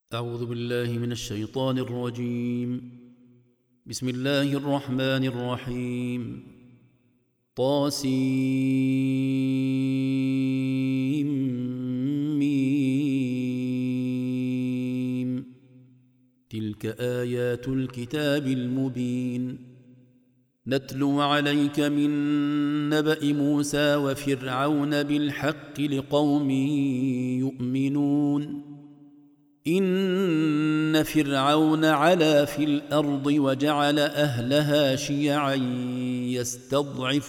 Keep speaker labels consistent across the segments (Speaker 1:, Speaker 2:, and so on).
Speaker 1: أعوذ بالله من الشيطان الرجيم. بسم الله الرحمن الرحيم. طاسيم. تلك آيات الكتاب المبين. نتلو عليك من نبأ موسى وفرعون بالحق لقوم يؤمنون. إن فرعون علا في الأرض وجعل أهلها شيعا يستضعف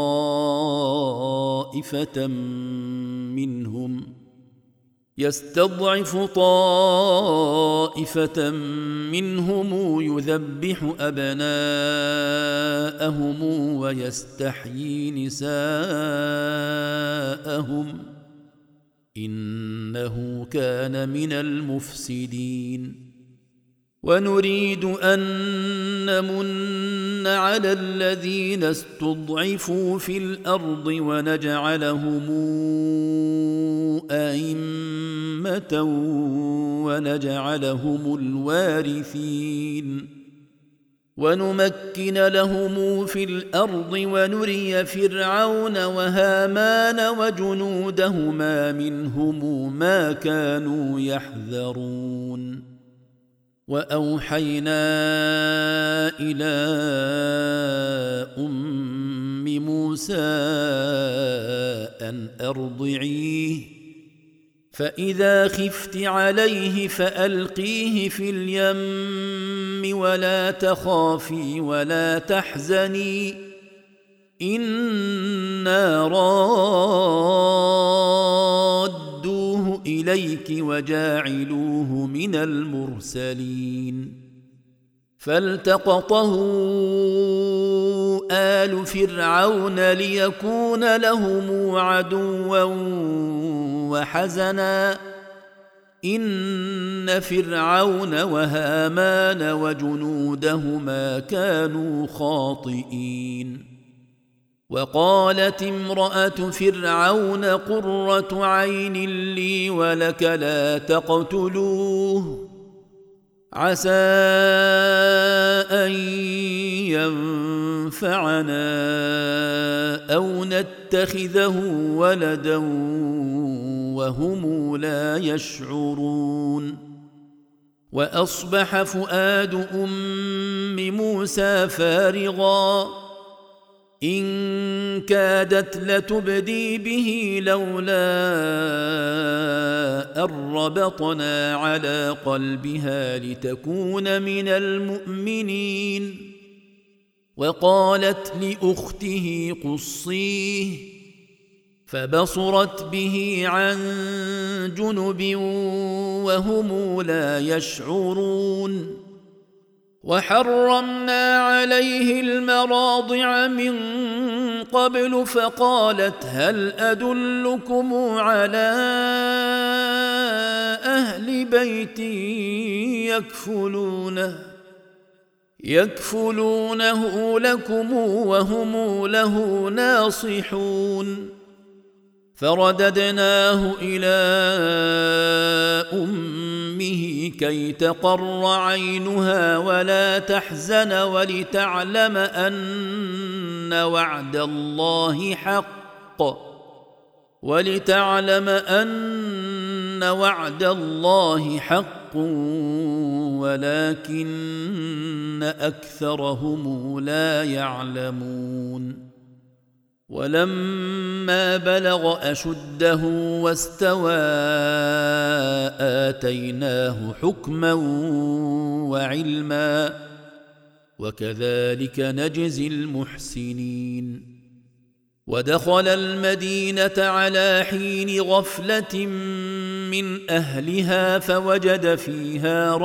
Speaker 1: طائفة منهم يذبح أبناءهم ويستحيي نساءهم إنه كان من المفسدين. ونريد أن نمن على الذين استضعفوا في الأرض ونجعلهم أئمة ونجعلهم الوارثين ونمكن لهم في الأرض ونري فرعون وهامان وجنودهما منهم ما كانوا يحذرون. وأوحينا إلى أم موسى أن أرضعيه فإذا خفت عليه فألقيه في اليم ولا تخافي ولا تحزني إنا رادوه إليك وجاعلوه من المرسلين. فالتقطه آل فرعون ليكون لهم عدوا وحزنا إن فرعون وهامان وجنودهما كانوا خاطئين. وقالت امرأة فرعون قرة عين لي ولك لا تقتلوه عسى أن ينفعنا أو نتخذه ولدا وهم لا يشعرون. وأصبح فؤاد أم موسى فارغا إن كادت لتبدي به لولا أن ربطنا على قلبها لتكون من المؤمنين. وقالت لأخته قصيه فبصرت به عن جنب وهم لا يشعرون. وحرمنا عليه المراضع من قبل فقالت هل أدلكم على أهل بيت يكفلونه لكم وهم له ناصحون. فرددناه إلى أمه كي تقر عينها ولا تحزن ولتعلم أن وعد الله حق ولكن أكثرهم لا يعلمون. ولما بلغ أشده واستوى آتيناه حكما وعلما وكذلك نجزي المحسنين. ودخل المدينة على حين غفلة من أهلها فوجد فيها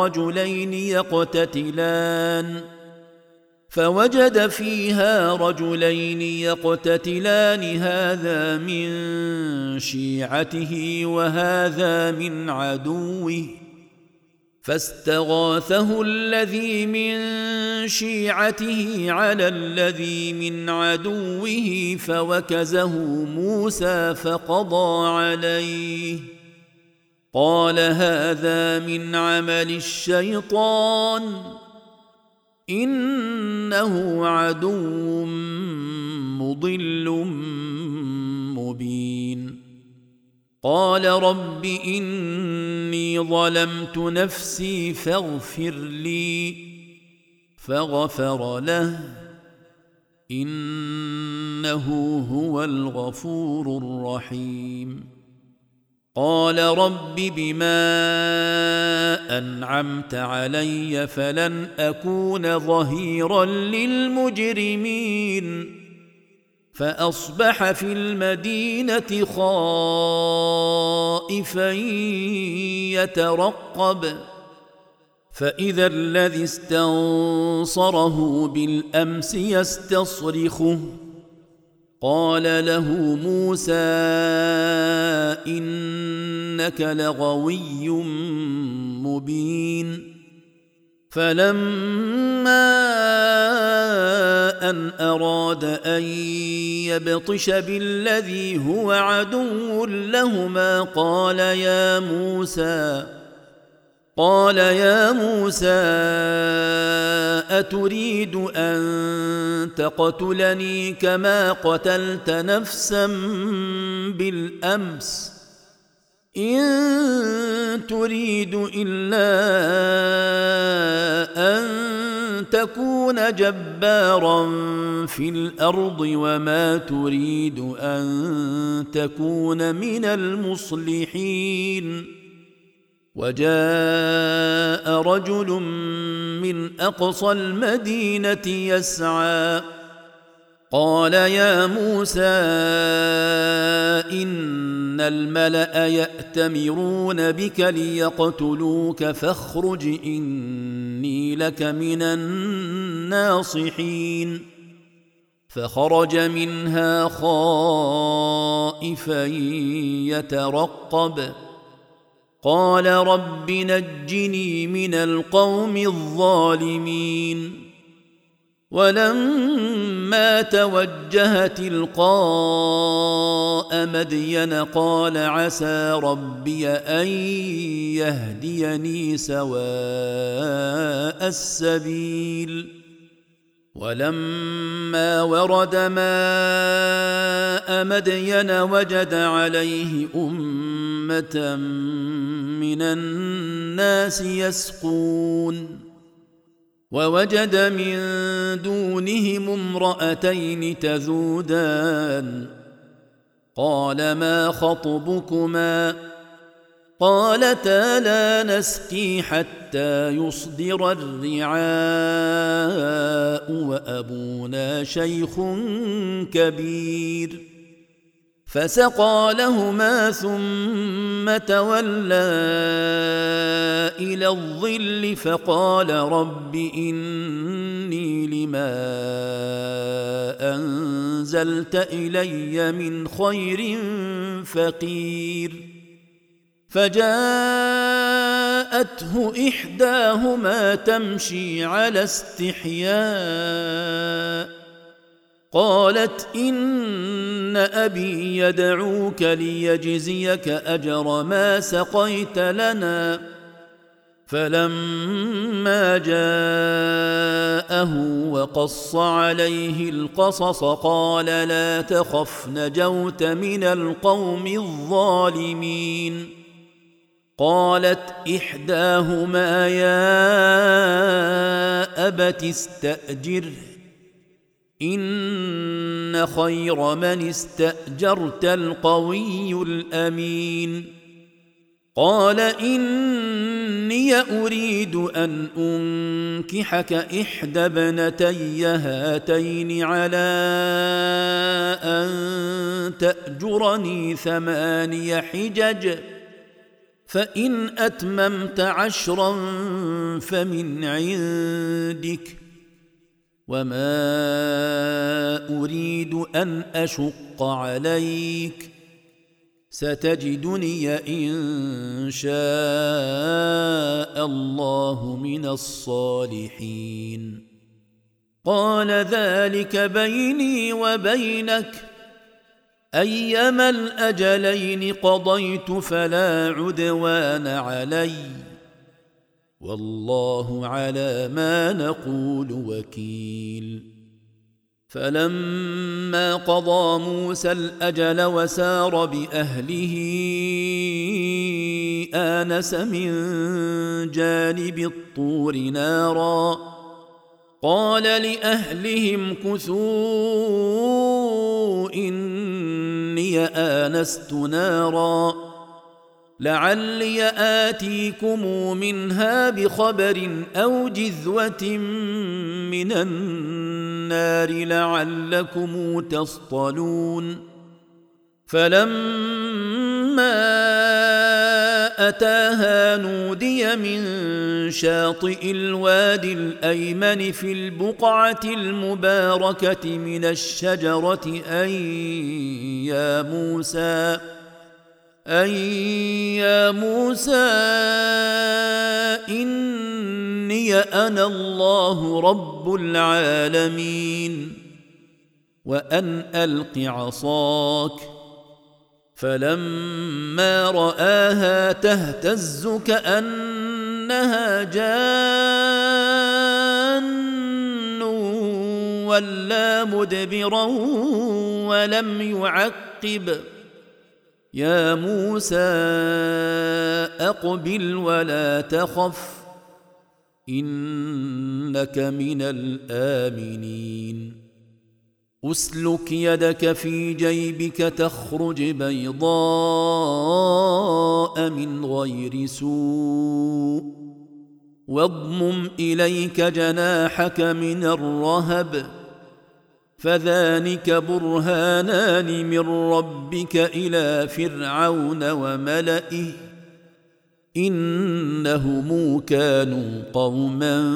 Speaker 1: رجلين يقتتلان هذا من شيعته وهذا من عدوه فاستغاثه الذي من شيعته على الذي من عدوه فوكزه موسى فقضى عليه قال هذا من عمل الشيطان إنه عدو مضل مبين. قال رب إني ظلمت نفسي فاغفر لي فغفر له إنه هو الغفور الرحيم. قال رب بما أنعمت علي فلن أكون ظهيرا للمجرمين. فأصبح في المدينة خائفا يترقب فإذا الذي استنصره بالأمس يستصرخه قال له موسى إنك لغوي مبين. فلما أن أراد أن يبطش بالذي هو عدو لهما قال يا موسى أتريد أن تقتلني كما قتلت نفسا بالأمس إن تريد إلا أن تكون جبارا في الأرض وما تريد أن تكون من المصلحين. وجاء رجل من أقصى المدينة يسعى قال يا موسى إن الملأ يأتمرون بك ليقتلوك فاخرج إني لك من الناصحين. فخرج منها خائفا يترقب قال رب نجني من القوم الظالمين. ولما توجه تلقاء مدين قال عسى ربي أن يهديني سواء السبيل. ولما ورد ماء مدين وجد عليه أمة من الناس يسقون ووجد من دونهم امرأتين تذودان قال ما خطبكما قالتا لا نسقي حتى يصدر الرعاء وأبونا شيخ كبير. فسقى لهما ثم تولى إلى الظل فقال رب إني لما أنزلت إلي من خير فقير. فجاءته إحداهما تمشي على استحياء قالت إن أبي يدعوك ليجزيك أجر ما سقيت لنا. فلما جاءه وقص عليه القصص قال لا تخف نجوت من القوم الظالمين. قالت إحداهما يا أبت استأجره إن خير من استأجرت القوي الأمين. قال إني أريد أن أنكحك إحدى ابنتي هاتين على أن تأجرني 8 حجج فإن أتممت 10 فمن عندك وما أريد أن أشق عليك ستجدني إن شاء الله من الصالحين. قال ذلك بيني وبينك أيما الأجلين قضيت فلا عدوان علي والله على ما نقول وكيل. فلما قضى موسى الأجل وسار بأهله آنس من جانب الطور نارا قال لأهلهم كثوا إني آنست نارا لعلي آتيكم منها بخبر أو جذوة من النار لعلكم تصطلون. فلما أتاها نودي من شاطئ الوادي الأيمن في البقعة المباركة من الشجرة أن يا موسى إني أنا الله رب العالمين وأن ألق عصاك. فلما رآها تهتز كأنها جان ولا مدبرا ولم يعقب يا موسى أقبل ولا تخف إنك من الآمنين. أسلك يدك في جيبك تخرج بيضاء من غير سوء واضمم إليك جناحك من الرهب فذلك برهانان من ربك إلى فرعون وملئه إنهم كانوا قوما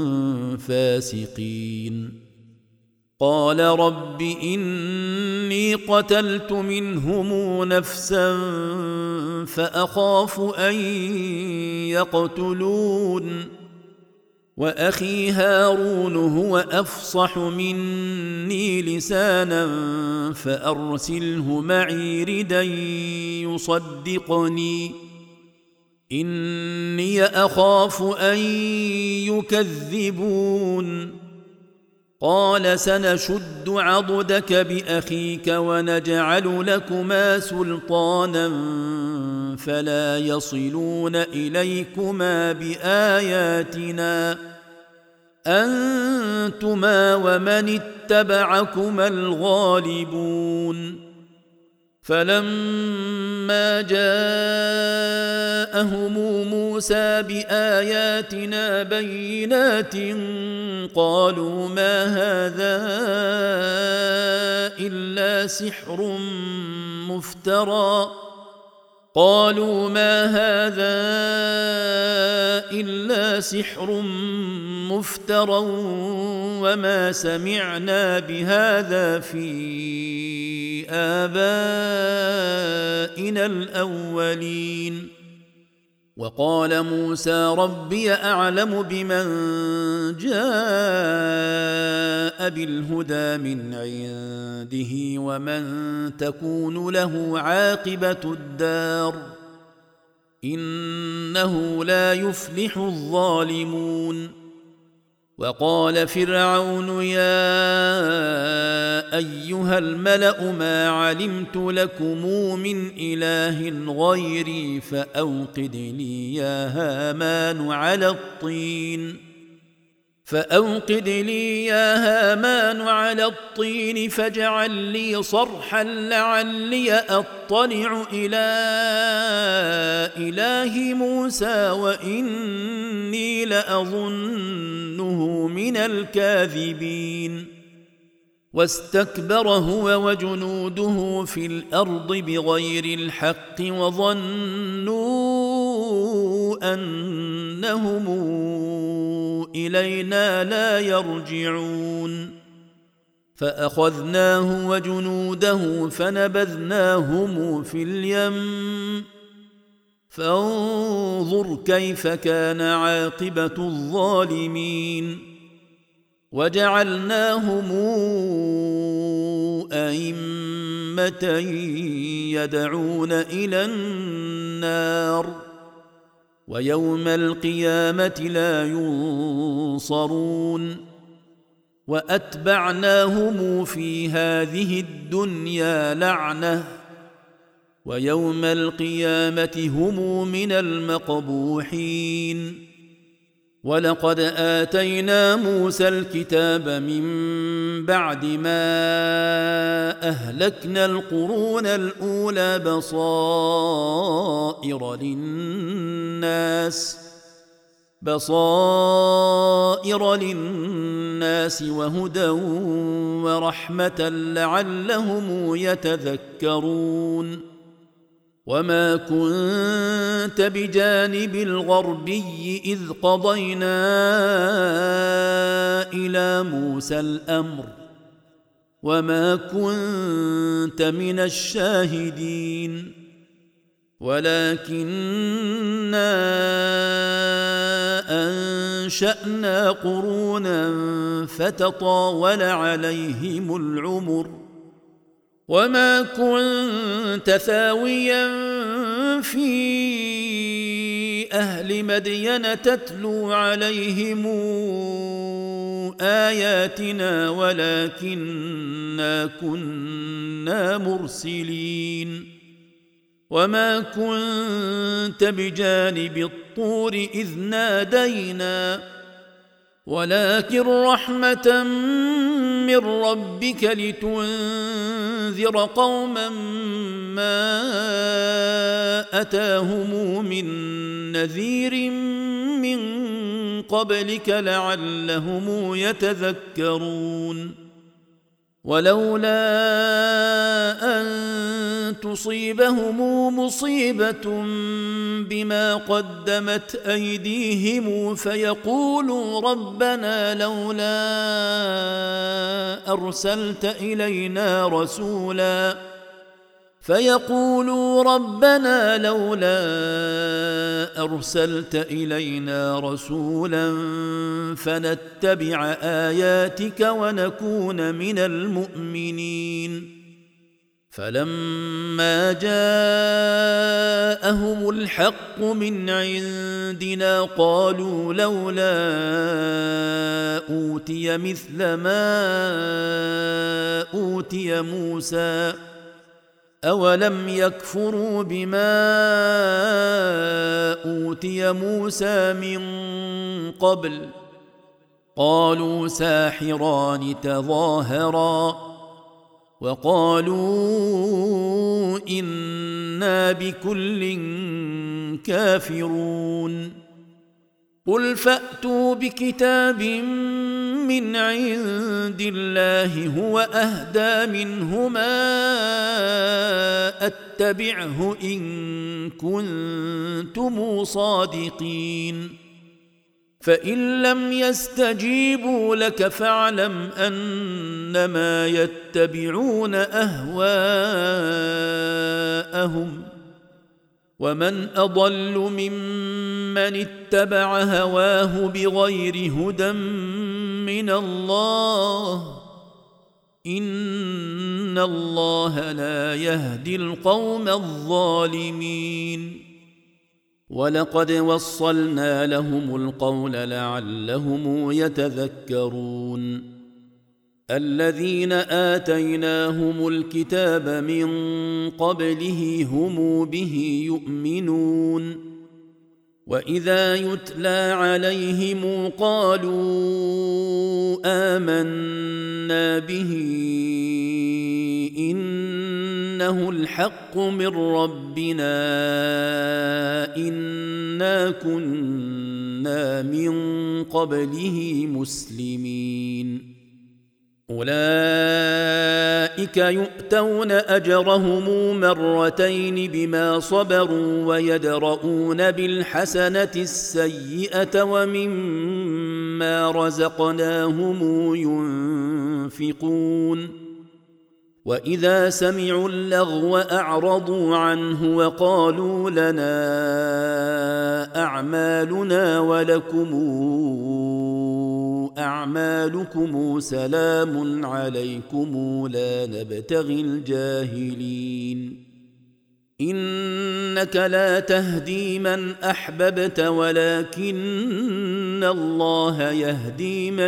Speaker 1: فاسقين. قال رب إني قتلت منهم نفسا فأخاف أن يقتلون وأخي هارون هو أفصح مني لسانا فأرسله معي ردا يصدقني إني أخاف أن يكذبون. قال سنشد عضدك بأخيك ونجعل لكما سلطانا فلا يصلون إليكما بآياتنا أنتما ومن اتبعكما الغالبون. فلما جاءهم موسى بآياتنا بينات قالوا ما هذا إلا سحر مفترى وما سمعنا بهذا في آبائنا الأولين. وقال موسى ربي أعلم بمن جاء بالهدى من عنده ومن تكون له عاقبة الدار إنه لا يفلح الظالمون. وقال فرعون يا أيها الملأ ما علمت لكم من إله غيري فأوقد لي يا هامان على الطين فاجعل لي صرحا لعلي أطلع إلى إله موسى وإني لأظنه من الكاذبين. واستكبر هو وجنوده في الأرض بغير الحق وظنوا أنهم إلينا لا يرجعون. فأخذناه وجنوده فنبذناهم في اليم فانظر كيف كان عاقبة الظالمين. وجعلناهم أئمة يدعون إلى النار ويوم القيامة لا ينصرون وأتبعناهم في هذه الدنيا لعنة ويوم القيامة هم من المقبوحين ولقد آتينا موسى الكتاب من بعد ما أهلكنا القرون الأولى بصائر للناس وهدى ورحمة لعلهم يتذكرون وما كنت بجانب الغربي إذ قضينا إلى موسى الأمر وما كنت من الشاهدين ولكننا أنشأنا قرونا فتطاول عليهم العمر وما كنت ثاويا في أهل مدين تتلو عليهم آياتنا ولكننا كنا مرسلين وما كنت بجانب الطور إذ نادينا ولكن رحمة من ربك لتنذر قوما ما أتاهم من نذير من قبلك لعلهم يتذكرون ولولا أن تصيبهم مصيبة بما قدمت أيديهم فيقولوا ربنا لولا أرسلت إلينا رسولا فنتبع آياتك ونكون من المؤمنين فلما جاءهم الحق من عندنا قالوا لولا أوتي مثل ما أوتي موسى أولم يكفروا بما أوتي موسى من قبل قالوا ساحران تظاهرا وقالوا إنا بكل كافرون قل فأتوا بكتاب من عند الله هو أهدى منهما أتبعه إن كنتم صادقين فإن لم يستجيبوا لك فاعلم أنما يتبعون أهواءهم ومن أضل ممن اتبع هواه بغير هدى من الله إن الله لا يهدي القوم الظالمين ولقد وصلنا لهم القول لعلهم يتذكرون الذين آتيناهم الكتاب من قبله هم به يؤمنون وإذا يتلى عليهم قالوا آمنا به إنه الحق من ربنا إنا كنا من قبله مسلمين أولئك يؤتون أجرهم مرتين بما صبروا ويدرؤون بالحسنة السيئة ومما رزقناهم ينفقون وإذا سمعوا اللغو أعرضوا عنه وقالوا لنا أعمالنا ولكم أعمالكم سلام عليكم لا نبتغي الجاهلين إنك لا تهدي من أحببت ولكن الله يهدي من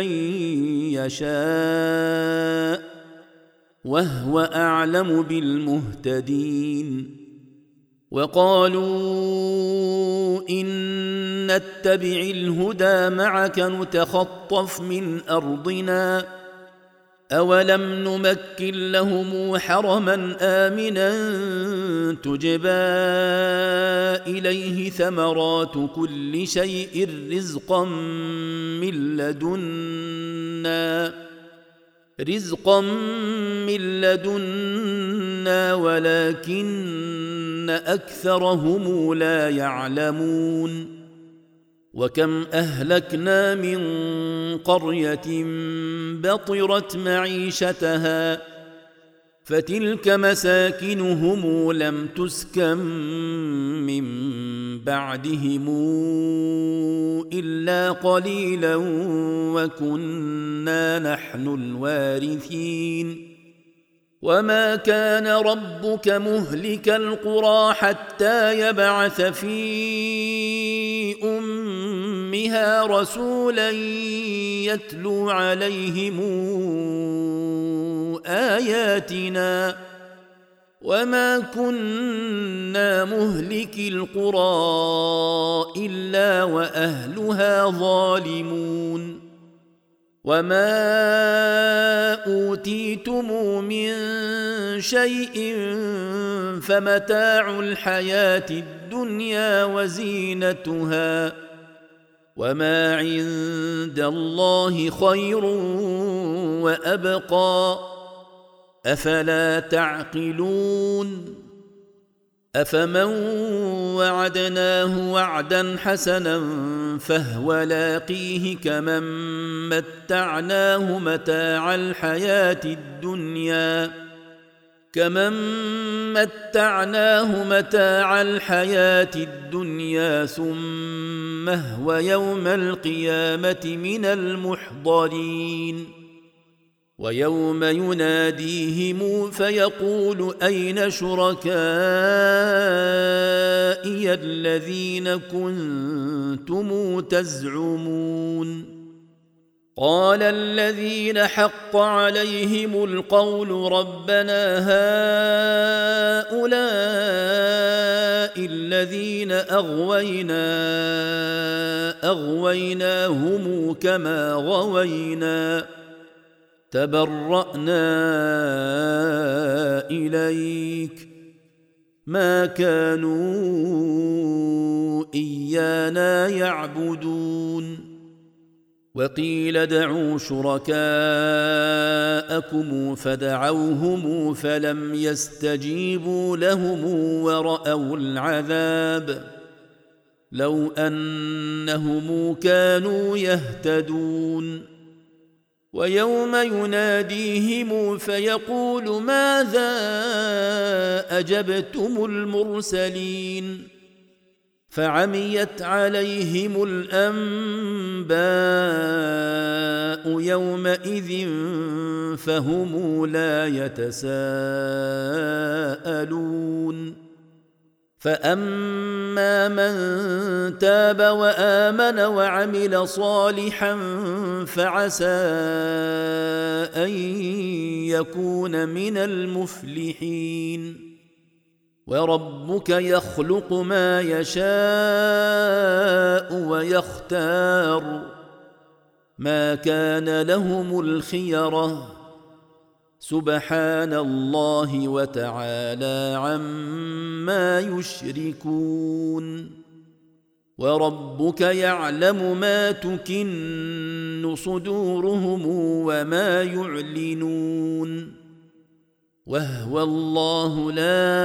Speaker 1: يشاء وهو أعلم بالمهتدين وقالوا إن نتبع الهدى معك نتخطف من أرضنا أولم نمكن لهم حرما آمنا تجبى إليه ثمرات كل شيء رزقا من لدنا ولكن أكثرهم لا يعلمون وكم أهلكنا من قرية بطرت معيشتها فتلك مساكنهم لم تسكن من بعدهم إلا قليلا وكنا نحن الوارثين وما كان ربك مهلك القرى حتى يبعث في أمها رسولا يتلو عليهم آياتنا وما كنا مهلكي القرى إلا وأهلها ظالمون وما أوتيتم من شيء فمتاع الحياة الدنيا وزينتها وما عند الله خير وأبقى أفلا تعقلون أفمن وعدناه وعدا حسنا فهو لاقيه كمن متعناه متاع الحياة الدنيا ثم هو يوم القيامة من المحضرين ويوم يناديهم فيقول أين شركائي الذين كنتم تزعمون قال الذين حق عليهم القول ربنا هؤلاء الذين أغويناهم كما غوينا تبرأنا إليك ما كانوا إيانا يعبدون وقيل ادعوا شركاءكم فدعوهم فلم يستجيبوا لهم ورأوا العذاب لو أنهم كانوا يهتدون ويوم يناديهم فيقول ماذا أجبتم المرسلين فعميت عليهم الأنباء يومئذ فهم لا يتساءلون فأما من تاب وآمن وعمل صالحا فعسى أن يكون من المفلحين وربك يخلق ما يشاء ويختار ما كان لهم الخيرة سبحان الله وتعالى عما يشركون وربك يعلم ما تكن صدورهم وما يعلنون وهو الله لا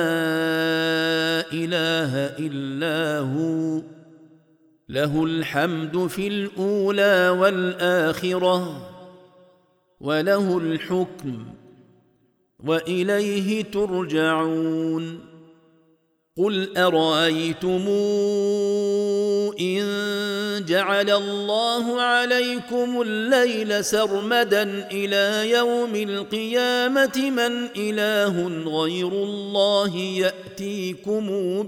Speaker 1: إله إلا هو له الحمد في الأولى والآخرة وله الحكم وإليه ترجعون قل أرأيتم إن جعل الله عليكم الليل سرمدا إلى يوم القيامة من إله غير الله يأتيكم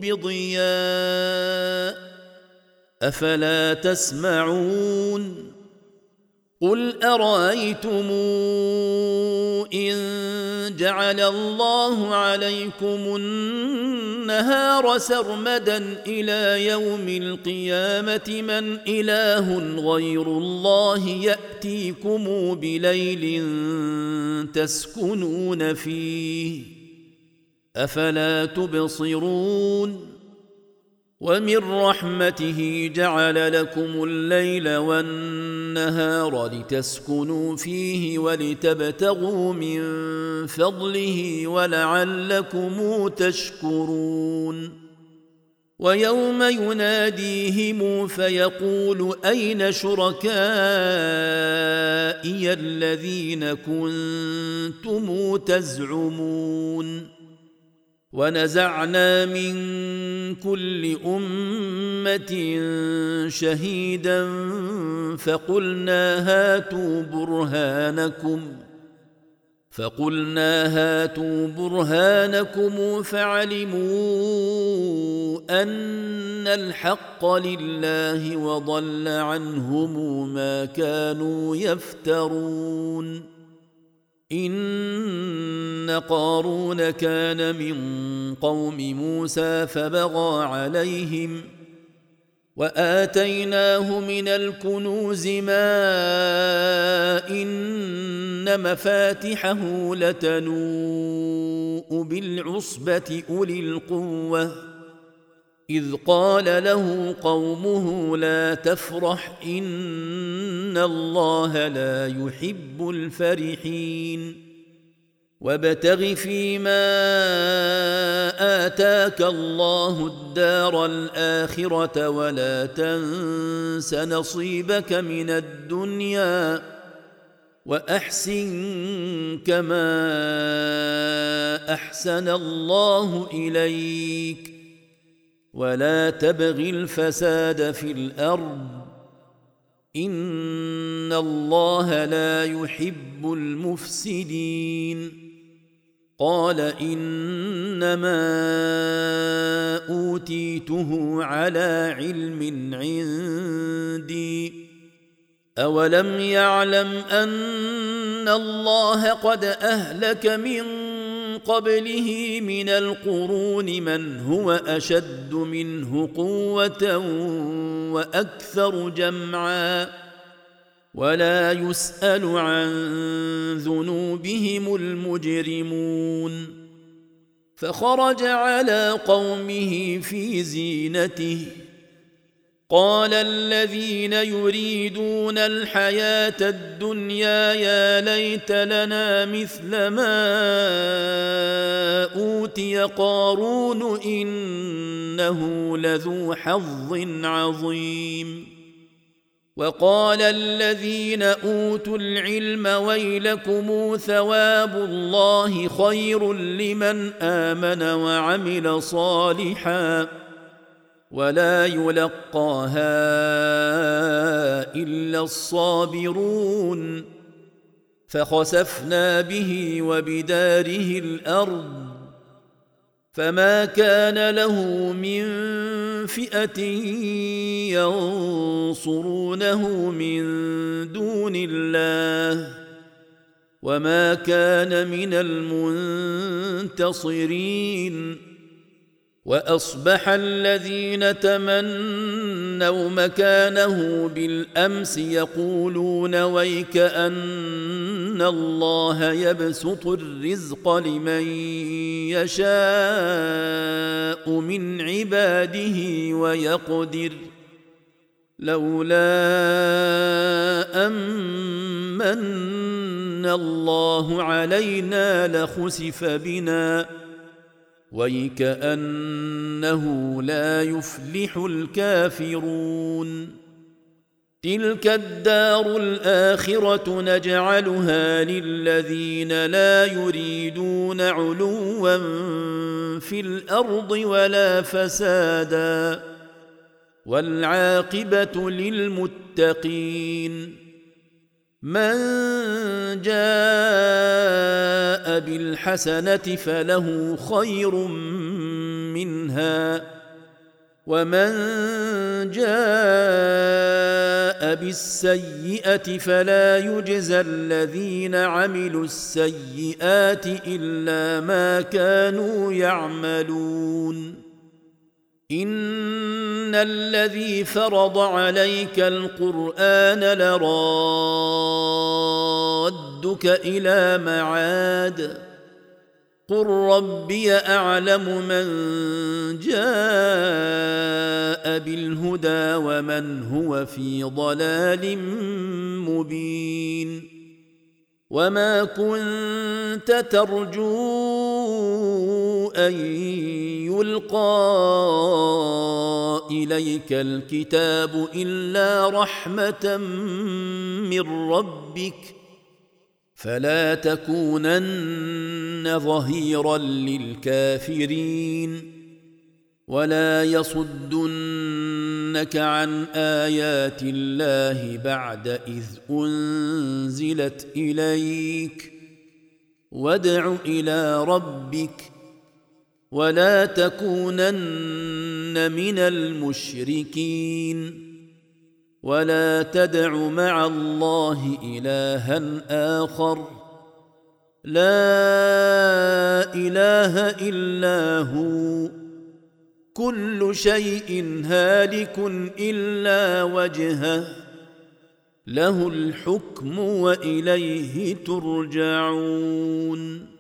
Speaker 1: بضياء أفلا تسمعون قل أرأيتم إن جعل الله عليكم النهار سرمدا إلى يوم القيامة من إله غير الله يأتيكم بليل تسكنون فيه أفلا تبصرون ومن رحمته جعل لكم الليل والنهار لتسكنوا فيه ولتبتغوا من فضله ولعلكم تشكرون ويوم يناديهم فيقول أين شركائي الذين كنتم تزعمون ونزعنا من كل أمة شهيدا فقلنا هاتوا برهانكم فعلموا أن الحق لله وضل عنهم ما كانوا يفترون إن قارون كان من قوم موسى فبغى عليهم وآتيناه من الكنوز ما إن مفاتحه لتنوء بالعصبة أولي القوة إذ قال له قومه لا تفرح إن الله لا يحب الفرحين وابتغ فيما آتاك الله الدار الآخرة ولا تنس نصيبك من الدنيا وأحسن كما أحسن الله إليك ولا تبغ الفساد في الأرض إن الله لا يحب المفسدين قال إنما أوتيته على علم عندي أولم يعلم أن الله قد أهلك من قبله من القرون من هو أشد منه قوة وأكثر جمعا ولا يسأل عن ذنوبهم المجرمون فخرج على قومه في زينته قال الذين يريدون الحياة الدنيا يا ليت لنا مثل ما أوتي قارون إنه لذو حظ عظيم وقال الذين أوتوا العلم ويلكم ثواب الله خير لمن آمن وعمل صالحا ولا يلقاها إلا الصابرون فخسفنا به وبداره الأرض فما كان له من فئة ينصرونه من دون الله وما كان من المنتصرين وأصبح الذين تمنوا مكانه بالأمس يقولون ويك أن الله يبسط الرزق لمن يشاء من عباده ويقدر لولا أمن الله علينا لخسف بنا ويكأنه لا يفلح الكافرون تلك الدار الآخرة نجعلها للذين لا يريدون علوا في الأرض ولا فسادا والعاقبة للمتقين من جاء بالحسنة فله خير منها ومن جاء بالسيئة فلا يجزى الذين عملوا السيئات إلا ما كانوا يعملون إن الذي فرض عليك القرآن لرادك إلى معاد قل ربي أعلم من جاء بالهدى ومن هو في ضلال مبين وما كنت ترجو أن يلقى إليك الكتاب إلا رحمة من ربك فلا تكونن ظهيرا للكافرين ولا يصدنك عن آيات الله بعد إذ أنزلت إليك وادع إلى ربك ولا تكونن من المشركين ولا تدع مع الله إلها آخر لا إله إلا هو كل شيء هالك إلا وجهه له الحكم وإليه ترجعون